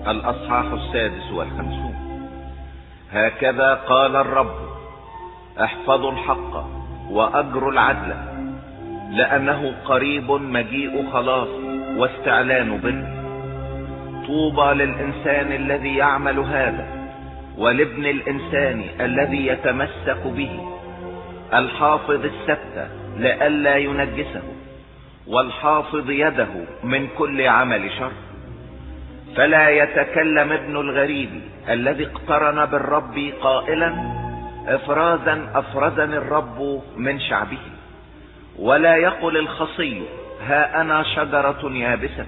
الأصحاح 56. هكذا قال الرب: احفظوا الحق وأجروا العدل، لأنه قريب مجيء خلاص واستعلان بر. طوبى للإنسان الذي يعمل هذا، ولابن الإنسان الذي يتمسك به، الحافظ السبت لئلا ينجسه، والحافظ يده من كل عمل شر. فلا يتكلم ابن الغريب الذي اقترن بالرب قائلا: افرازا افرزني الرب من شعبه. ولا يقل الخصي: ها انا شجرة يابسة.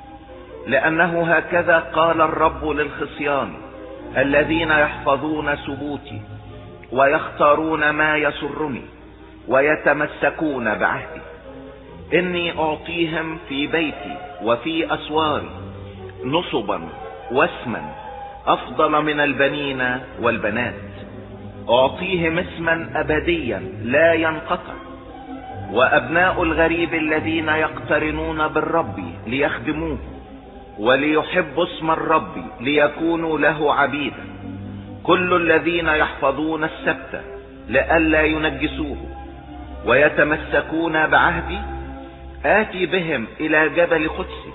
لانه هكذا قال الرب للخصيان الذين يحفظون سبوتي ويختارون ما يسرني ويتمسكون بعهدي: اني اعطيهم في بيتي وفي اسواري نصبا واسما افضل من البنين والبنات. اعطيهم اسما ابديا لا ينقطع. وابناء الغريب الذين يقترنون بالرب ليخدموه وليحبوا اسم الرب ليكونوا له عبيدا، كل الذين يحفظون السبت لئلا ينجسوه ويتمسكون بعهدي، آتي بهم إلى جبل قدسي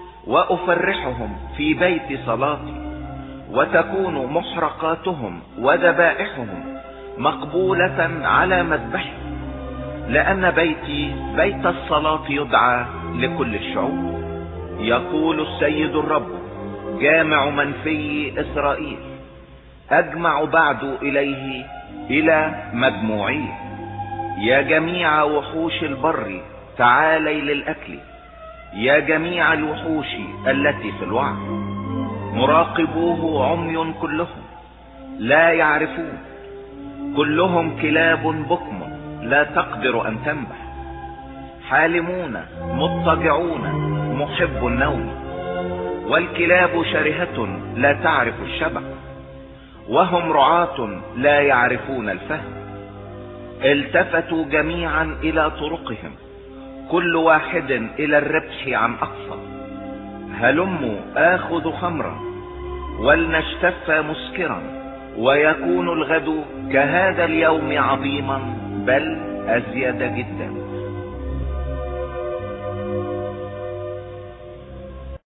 وأفرحهم في بيت صلاتي، وتكون محرقاتهم وذبائحهم مقبولة على مذبحي، لأن بيتي بيت الصلاة يدعى لكل الشعوب. يقول السيد الرب جامع من في إسرائيل: أجمع بعد إليه إلى مجموعيه. يا جميع وحوش البر تعالي للأكل، يا جميع الوحوش التي في الوعر. مراقبوه عمي كلهم لا يعرفون، كلهم كلاب بكم لا تقدر أن تنبح. حالمون مضطجعون محب النوم، والكلاب شرهة لا تعرف الشبع، وهم رعاة لا يعرفون الفهم. التفتوا جميعا إلى طرقهم، كل واحد إلى الربح عن أقصى. هلموا آخذ خمرا ولنشتف مسكرا، ويكون الغد كهذا اليوم عظيما بل أزيد جدا.